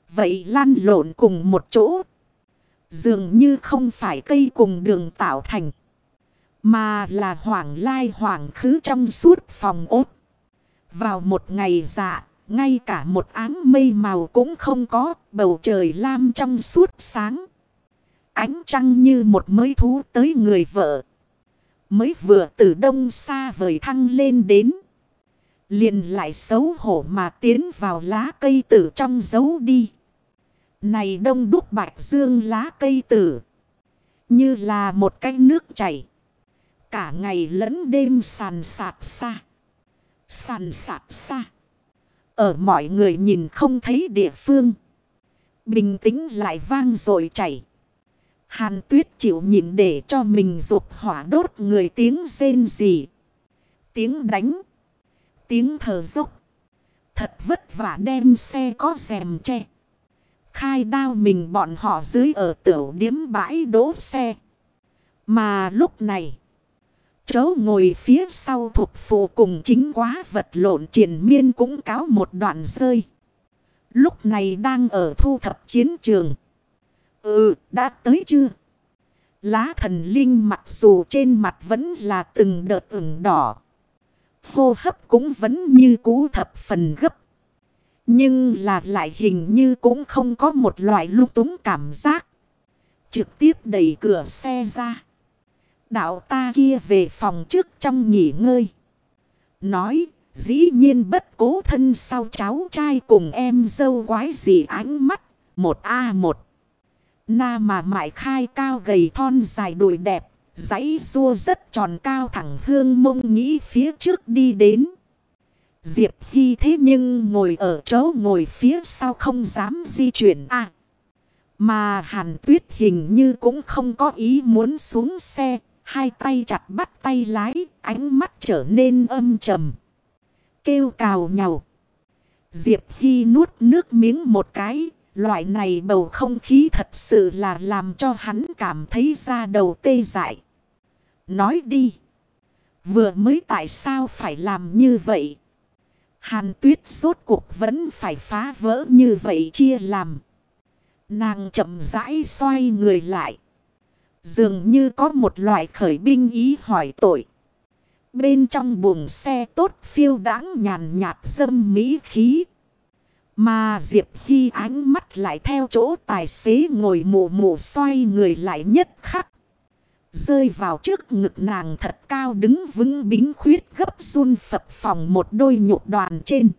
vậy lăn lộn cùng một chỗ. Dường như không phải cây cùng đường tạo thành, mà là hoảng lai hoảng khứ trong suốt phòng ốt. Vào một ngày dạ, ngay cả một áng mây màu cũng không có, bầu trời lam trong suốt sáng. Ánh trăng như một mới thú tới người vợ. Mới vừa từ đông xa vời thăng lên đến. Liền lại xấu hổ mà tiến vào lá cây tử trong giấu đi. Này đông đúc bạch dương lá cây tử. Như là một cái nước chảy. Cả ngày lẫn đêm sàn sạt xa. Sàn sạt xa. Ở mọi người nhìn không thấy địa phương. Bình tĩnh lại vang rồi chảy. Hàn Tuyết chịu nhịn để cho mình dục hỏa đốt người tiếng rên rỉ. Tiếng đánh. Tiếng thở dốc. Thật vất vả đem xe có rèm che. Khai đao mình bọn họ dưới ở tiểu điếm bãi đỗ xe. Mà lúc này, chỗ ngồi phía sau thuộc phụ cùng chính quá vật lộn triền miên cũng cáo một đoạn rơi. Lúc này đang ở thu thập chiến trường. Đã tới chưa? Lá thần linh mặc dù trên mặt vẫn là từng đợt ửng đỏ. Hô hấp cũng vẫn như cú thập phần gấp. Nhưng là lại hình như cũng không có một loại lung túng cảm giác. Trực tiếp đẩy cửa xe ra. Đạo ta kia về phòng trước trong nghỉ ngơi. Nói dĩ nhiên bất cố thân sau cháu trai cùng em dâu quái gì ánh mắt. 1A1. Na mà mại khai cao gầy thon dài đùi đẹp. Dãy rua rất tròn cao thẳng hương mông nghĩ phía trước đi đến. Diệp Hy thế nhưng ngồi ở chỗ ngồi phía sau không dám di chuyển Mà Hàn Tuyết hình như cũng không có ý muốn xuống xe. Hai tay chặt bắt tay lái, ánh mắt trở nên âm trầm. Kêu cào nhàu. Diệp Hy nuốt nước miếng một cái. Loại này bầu không khí thật sự là làm cho hắn cảm thấy da đầu tê dại. Nói đi. Vừa mới tại sao phải làm như vậy? Hàn Tuyết rốt cuộc vẫn phải phá vỡ như vậy chia làm. Nàng chậm rãi xoay người lại. Dường như có một loại khởi binh ý hỏi tội. Bên trong buồng xe tốt phiêu đãng nhàn nhạt dâm mỹ khí. Mà Diệp Hy ánh mắt lại theo chỗ tài xế ngồi mù mù xoay người lại nhất khắc. Rơi vào trước ngực nàng thật cao đứng vững bính khuyết gấp run phập phồng một đôi nhục đoàn trên.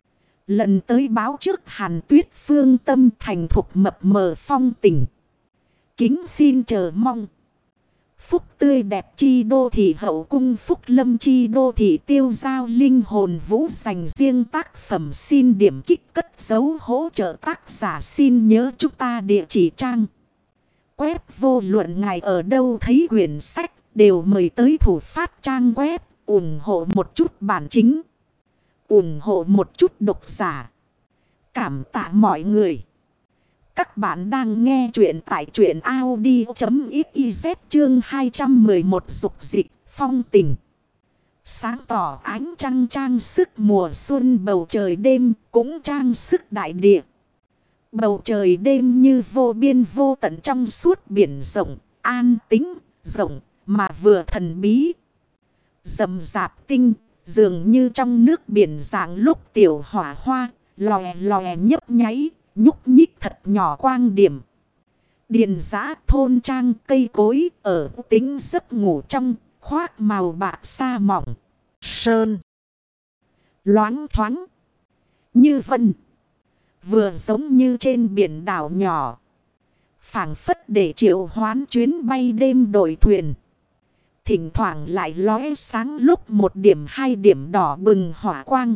Lần tới báo trước Hàn Tuyết phương tâm thành thục mập mờ phong tình. Kính xin chờ mong. Phúc tươi đẹp chi đô thị hậu cung phúc lâm chi đô thị tiêu giao linh hồn vũ dành riêng tác phẩm xin điểm kích cất dấu hỗ trợ tác giả xin nhớ chúng ta địa chỉ trang. Web vô luận ngài ở đâu thấy quyển sách đều mời tới thủ phát trang web ủng hộ một chút bản chính. Ủng hộ một chút độc giả. Cảm tạ mọi người. Các bạn đang nghe chuyện tại truyện audio.xyz chương 211 dục dịch phong tình. Sáng tỏ ánh trăng trang sức mùa xuân bầu trời đêm cũng trang sức đại địa. Bầu trời đêm như vô biên vô tận trong suốt biển rộng, an tĩnh, rộng mà vừa thần bí. Rầm rạp tinh, dường như trong nước biển dạng lúc tiểu hỏa hoa, lòe lòe nhấp nháy. Nhúc nhích thật nhỏ quang điểm. Điền giã thôn trang cây cối ở tính giấc ngủ trong khoác màu bạc sa mỏng. Sơn. Loáng thoáng. Như vân. Vừa giống như trên biển đảo nhỏ. Phảng phất để triệu hoán chuyến bay đêm đội thuyền. Thỉnh thoảng lại lóe sáng lúc một điểm hai điểm đỏ bừng hỏa quang.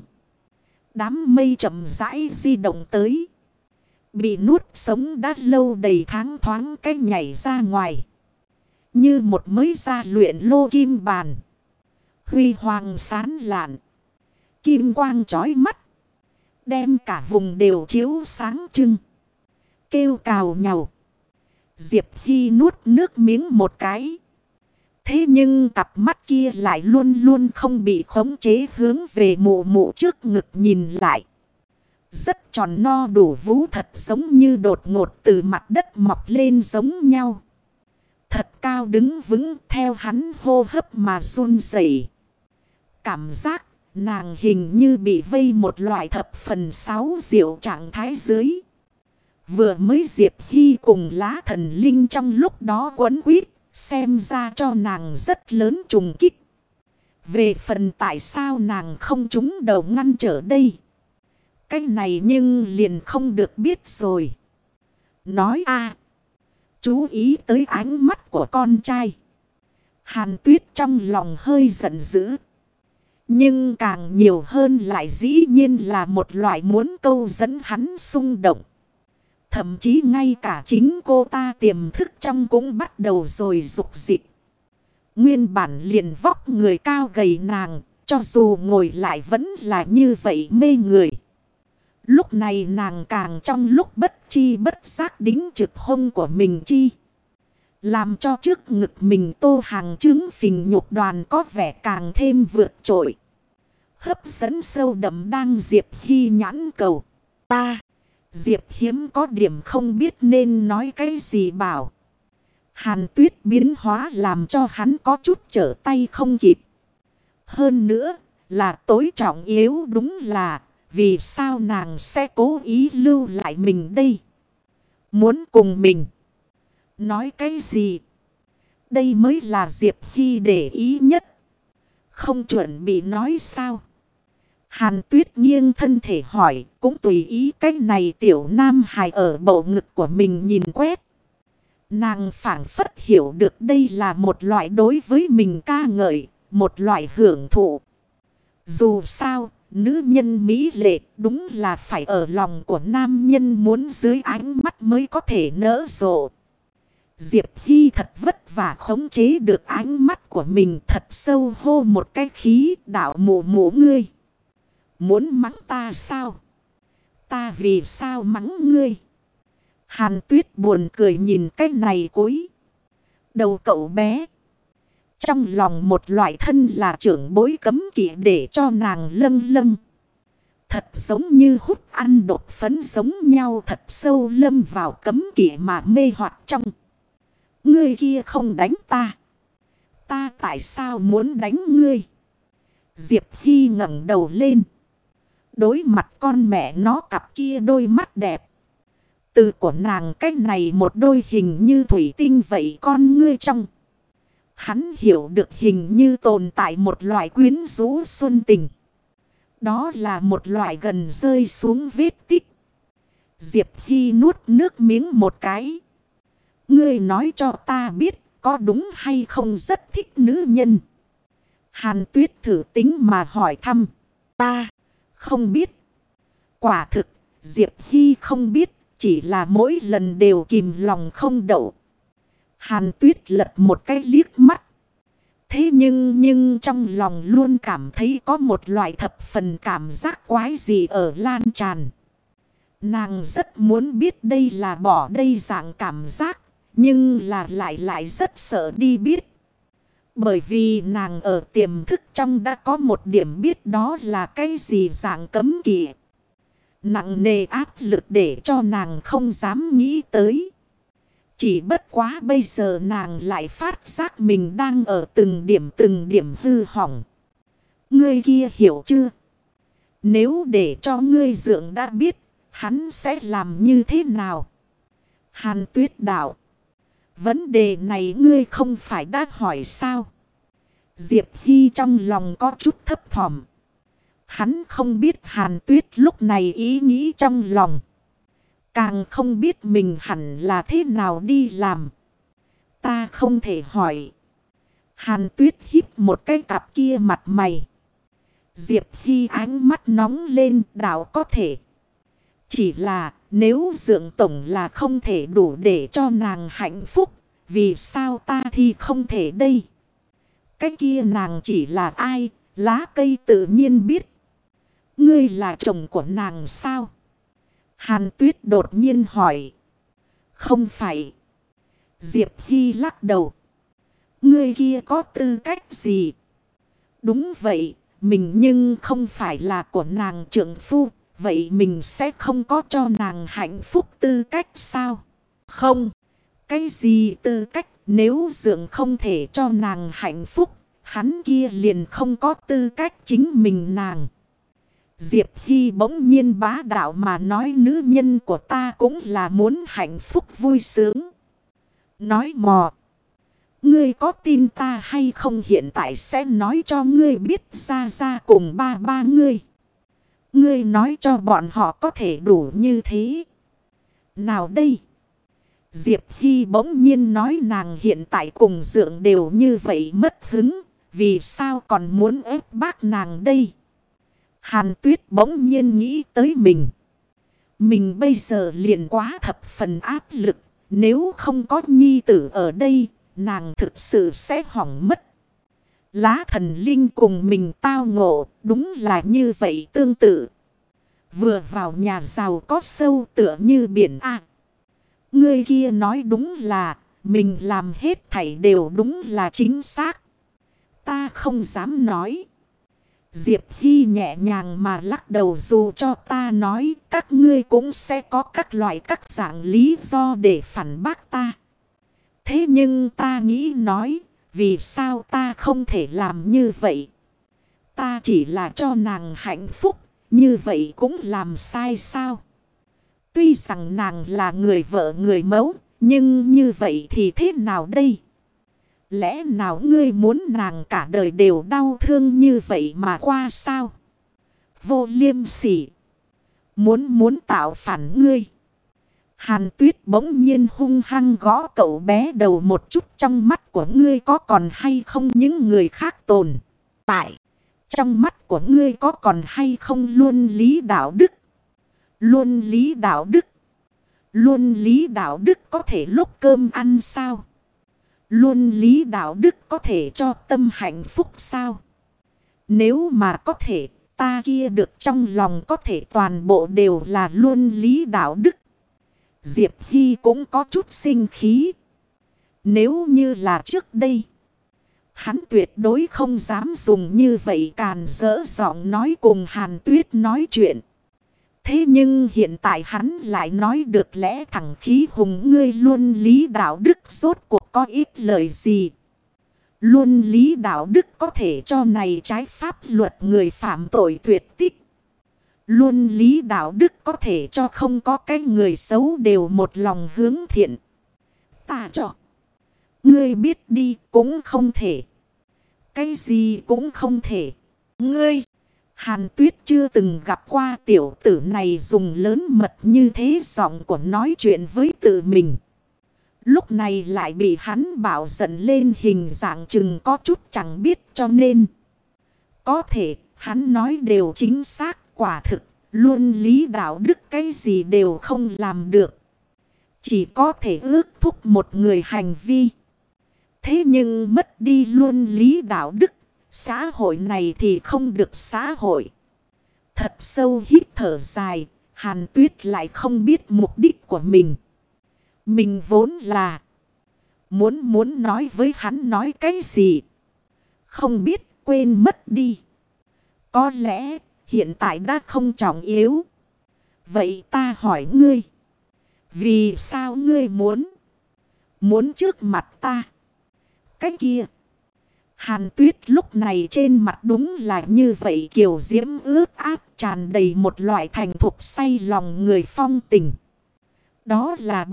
Đám mây chậm rãi di động tới. Bị nuốt sống đã lâu đầy tháng thoáng cách nhảy ra ngoài. Như một mới ra luyện lô kim bàn. Huy hoàng sáng lạn. Kim quang chói mắt. Đem cả vùng đều chiếu sáng trưng. Kêu cào nhàu. Diệp Hy nuốt nước miếng một cái. Thế nhưng cặp mắt kia lại luôn luôn không bị khống chế hướng về mụ mụ trước ngực nhìn lại. Rất tròn no đủ vú, thật giống như đột ngột từ mặt đất mọc lên giống nhau. Thật cao đứng vững, theo hắn hô hấp mà run rẩy. Cảm giác nàng hình như bị vây một loại thập phần sáu diệu trạng thái dưới. Vừa mới Diệp Hy cùng lá thần linh trong lúc đó quấn quýt, xem ra cho nàng rất lớn trùng kích. Về phần tại sao nàng không trúng đầu ngăn trở đây, cái này nhưng liền không được biết rồi. Nói chú ý tới ánh mắt của con trai. Hàn Tuyết trong lòng hơi giận dữ. Nhưng càng nhiều hơn lại dĩ nhiên là một loại muốn câu dẫn hắn xung động. Thậm chí ngay cả chính cô ta tiềm thức trong cũng bắt đầu rồi dục dịch. Nguyên bản liền vóc người cao gầy nàng, cho dù ngồi lại vẫn là như vậy mê người. Lúc này nàng càng trong lúc bất chi bất giác đính trực hông của mình chi. Làm cho trước ngực mình tô hàng trứng phình nhục đoàn có vẻ càng thêm vượt trội. Hấp dẫn sâu đậm đang Diệp Hy nhãn cầu. Diệp hiếm có điểm không biết nên nói cái gì bảo. Hàn Tuyết biến hóa làm cho hắn có chút trở tay không kịp. Hơn nữa là tối trọng yếu đúng là vì sao nàng sẽ cố ý lưu lại mình đây. Muốn cùng mình nói cái gì? Đây mới là Diệp Hy để ý nhất. Không chuẩn bị nói sao? Hàn Tuyết nghiêng thân thể hỏi, cũng tùy ý cách này tiểu nam hài ở bầu ngực của mình nhìn quét. Nàng phảng phất hiểu được đây là một loại đối với mình ca ngợi, một loại hưởng thụ. Dù sao, nữ nhân mỹ lệ đúng là phải ở lòng của nam nhân muốn dưới ánh mắt mới có thể nở rộ. Diệp Hy thật vất vả khống chế được ánh mắt của mình, thật sâu hô một cái khí, đạo mụ mụ ngươi. Muốn mắng ta sao? Ta vì sao mắng ngươi? Hàn Tuyết buồn cười nhìn cái này cúi đầu cậu bé. Trong lòng một loại thân là trưởng bối cấm kỵ để cho nàng lâng lâng. Thật giống như hút ăn đột phấn giống nhau, thật sâu lâm vào cấm kỵ mà mê hoặc trong. Ngươi kia không đánh ta. Ta tại sao muốn đánh ngươi? Diệp Hy ngẩng đầu lên. Đối mặt con mẹ nó cặp kia đôi mắt đẹp. Từ của nàng cách này một đôi hình như thủy tinh vậy con ngươi trong. Hắn hiểu được hình như tồn tại một loại quyến rũ xuân tình. Đó là một loại gần rơi xuống vết tích. Diệp Hy nuốt nước miếng một cái. Ngươi nói cho ta biết có đúng hay không rất thích nữ nhân. Hàn Tuyết thử tính mà hỏi thăm. Ta không biết. Quả thực Diệp Hy không biết. Chỉ là mỗi lần đều kìm lòng không đậu. Hàn Tuyết lật một cái liếc mắt. Thế nhưng trong lòng luôn cảm thấy có một loại thập phần cảm giác quái gì ở lan tràn. Nàng rất muốn biết đây là bỏ đây dạng cảm giác. Nhưng lại rất sợ đi biết. Bởi vì nàng ở tiềm thức trong đã có một điểm biết đó là cái gì dạng cấm kỵ. Nặng nề áp lực để cho nàng không dám nghĩ tới. Chỉ bất quá bây giờ nàng lại phát giác mình đang ở từng điểm hư hỏng. Ngươi kia hiểu chưa? Nếu để cho ngươi dượng đã biết, hắn sẽ làm như thế nào? Hàn Tuyết đạo. Vấn đề này ngươi không phải đã hỏi sao? Diệp Hy trong lòng có chút thấp thỏm. Hắn không biết Hàn Tuyết lúc này ý nghĩ trong lòng. Càng không biết mình hẳn là thế nào đi làm. Ta không thể hỏi. Hàn Tuyết híp một cái cặp kia mặt mày. Diệp Hy ánh mắt nóng lên, đạo có thể. Chỉ là nếu dượng tổng là không thể đủ để cho nàng hạnh phúc. Vì sao ta thì không thể đây? Cái kia nàng chỉ là ai? Lá cây tự nhiên biết. Ngươi là chồng của nàng sao? Hàn Tuyết đột nhiên hỏi. Không phải. Diệp Hy lắc đầu. Ngươi kia có tư cách gì? Đúng vậy, mình nhưng không phải là của nàng trượng phu. vậy mình sẽ không có cho nàng hạnh phúc tư cách sao? Không. Cái gì tư cách? Nếu Dượng không thể cho nàng hạnh phúc, hắn kia liền không có tư cách chính mình nàng. Diệp Hy bỗng nhiên bá đạo mà nói, nữ nhân của ta cũng là muốn hạnh phúc vui sướng. Nói mò. Ngươi có tin ta hay không, hiện tại sẽ nói cho ngươi biết ra ra cùng ba ngươi. Ngươi nói cho bọn họ có thể đủ như thế. Nào đây? Diệp Hy bỗng nhiên nói nàng hiện tại cùng Dượng đều như vậy mất hứng. Vì sao còn muốn ép bác nàng đây? Hàn Tuyết bỗng nhiên nghĩ tới mình. Mình bây giờ liền quá thập phần áp lực. Nếu không có nhi tử ở đây, nàng thực sự sẽ hỏng mất. Lá thần linh cùng mình tao ngộ, đúng là như vậy tương tự. Vừa vào nhà giàu có sâu tựa như biển A. Người kia nói đúng là, mình làm hết thảy đều đúng là chính xác. Ta không dám nói. Diệp Hy nhẹ nhàng mà lắc đầu, dù cho ta nói các ngươi cũng sẽ có các loại các dạng lý do để phản bác ta. Thế nhưng ta nghĩ nói, vì sao ta không thể làm như vậy? Ta chỉ là cho nàng hạnh phúc, như vậy cũng làm sai sao? Tuy rằng nàng là người vợ người mẫu, nhưng như vậy thì thế nào đây? Lẽ nào ngươi muốn nàng cả đời đều đau thương như vậy mà qua sao? Vô liêm sỉ. Muốn tạo phản ngươi. Hàn Tuyết bỗng nhiên hung hăng gõ cậu bé đầu một chút, trong mắt của ngươi có còn hay không những người khác tồn tại? Trong mắt của ngươi có còn hay không luân lý đạo đức? Luân lý đạo đức? Luân lý đạo đức có thể lúc cơm ăn sao? Luân lý đạo đức có thể cho tâm hạnh phúc sao? Nếu mà có thể, ta kia được trong lòng có thể toàn bộ đều là luân lý đạo đức. Diệp Hy cũng có chút sinh khí. Nếu như là trước đây, hắn tuyệt đối không dám dùng như vậy càn rỡ giọng nói cùng Hàn Tuyết nói chuyện. Thế nhưng hiện tại hắn lại nói được lẽ thẳng khí hùng, ngươi luân lý đạo đức rốt cuộc có ít lời gì? Luân lý đạo đức có thể cho này trái pháp luật người phạm tội tuyệt tích. Luân lý đạo đức có thể cho không có cái người xấu đều một lòng hướng thiện. Ta cho. Ngươi biết đi cũng không thể. Cái gì cũng không thể. Ngươi. Hàn Tuyết chưa từng gặp qua tiểu tử này dùng lớn mật như thế giọng của nói chuyện với tự mình. Lúc này lại bị hắn bảo giận lên, hình dạng chừng có chút chẳng biết cho nên. Có thể hắn nói đều chính xác, quả thực, luân lý đạo đức cái gì đều không làm được. Chỉ có thể ước thúc một người hành vi. Thế nhưng mất đi luân lý đạo đức, xã hội này thì không được xã hội. Thật sâu hít thở dài, Hàn Tuyết lại không biết mục đích của mình. Mình vốn là muốn nói với hắn nói cái gì. Không biết, quên mất đi. Có lẽ hiện tại đã không trọng yếu. Vậy ta hỏi ngươi. Vì sao ngươi muốn trước mặt ta? Cái kia. Hàn Tuyết lúc này trên mặt đúng là như vậy, kiều diễm ướt át, tràn đầy một loại thành thục say lòng người phong tình. Đó là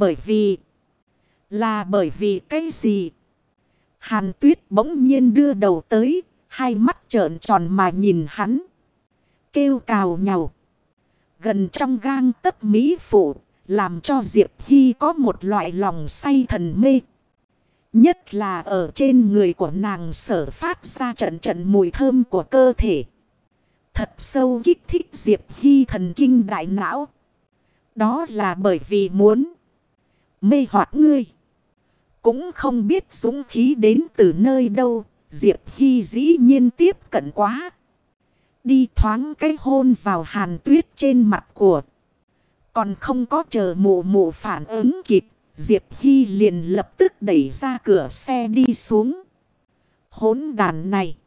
bởi vì cái gì? Hàn Tuyết bỗng nhiên đưa đầu tới, hai mắt trợn tròn mà nhìn hắn. Kêu cào nhàu. Gần trong gang tấc mỹ phụ, làm cho Diệp Hy có một loại lòng say thần mê. Nhất là ở trên người của nàng sở phát ra trận mùi thơm của cơ thể. Thật sâu kích thích Diệp Hy thần kinh đại não. Đó là bởi vì muốn mê hoặc ngươi. Cũng không biết dũng khí đến từ nơi đâu. Diệp Hy dĩ nhiên tiếp cận quá. Đi thoáng cái hôn vào Hàn Tuyết trên mặt của. Còn không có chờ mụ phản ứng kịp. Diệp Hy liền lập tức đẩy ra cửa xe đi xuống. Hỗn đàn này.